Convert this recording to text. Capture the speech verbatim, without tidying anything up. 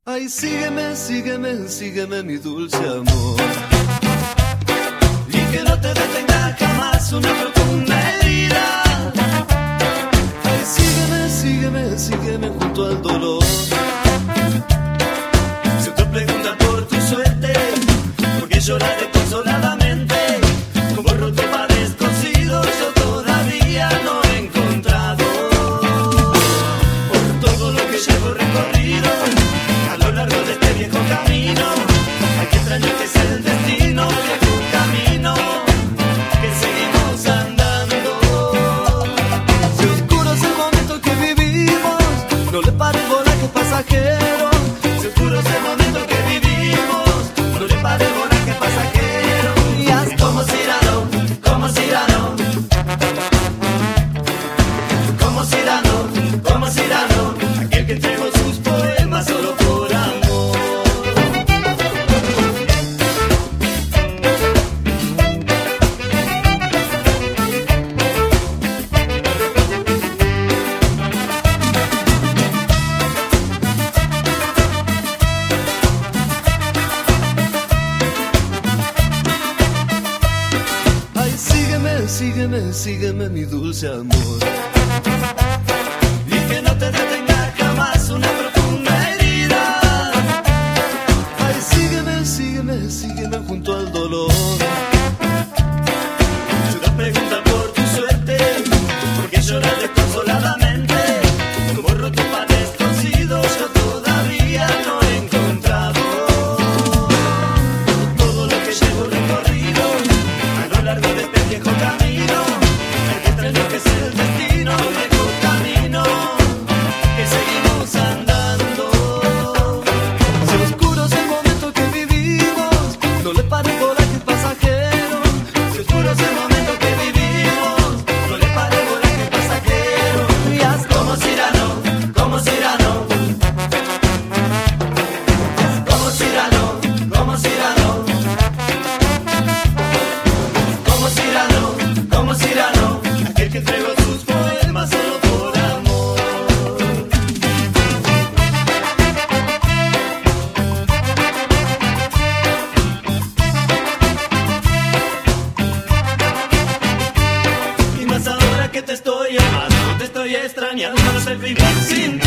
Ay, sígueme, sígueme, sígueme, mi dulce amor. Y que no te detenga jamás una profunda herida. Ay, sígueme, sígueme, sígueme junto al dolor. Si te pregunta por tu suerte, porque llorar desconsoladamente, como roto para descosido, yo todavía no he encontrado. Por todo lo que llevo recorrido a lo largo de este viejo camino, ay, qué extraño que es el destino, viejo camino que seguimos andando. Si oscuro es el momento que vivimos, no le pares bola que es pasajero. Si oscuro es el momento que vivimos, no le pares bola que es pasajero. Y haz como Cyrano, como Cyrano, como Cyrano, como Cyrano, aquel que entregó sus poemas solo por amor. Ay, sígueme, sígueme, sígueme, mi dulce amor. Y que no te detenga jamás una profunda herida. Ay, sígueme, sígueme, sígueme junto al dolor. Si te preguntan por tu suerte, porque lloras desconsoladamente, como roto para descosido, yo todavía no he encontrado. Todo lo que llevo recorrido a lo largo de este viejo camino, hay que extraño que es el destino, viejo camino que seguimos andando. Si oscuro es el momento que vivimos, no le pares bola que es pasajero. Si oscuro es el momento que vivimos, no le pares bola que es pasajero. Y haz como Cyrano, como Cyrano, como Cyrano, como Cyrano, como Cyrano, como Cyrano, aquel que entregó sus poemas solo por amor. Y más ahora que te estoy amando, te estoy extrañando, no sé vivir sin ti.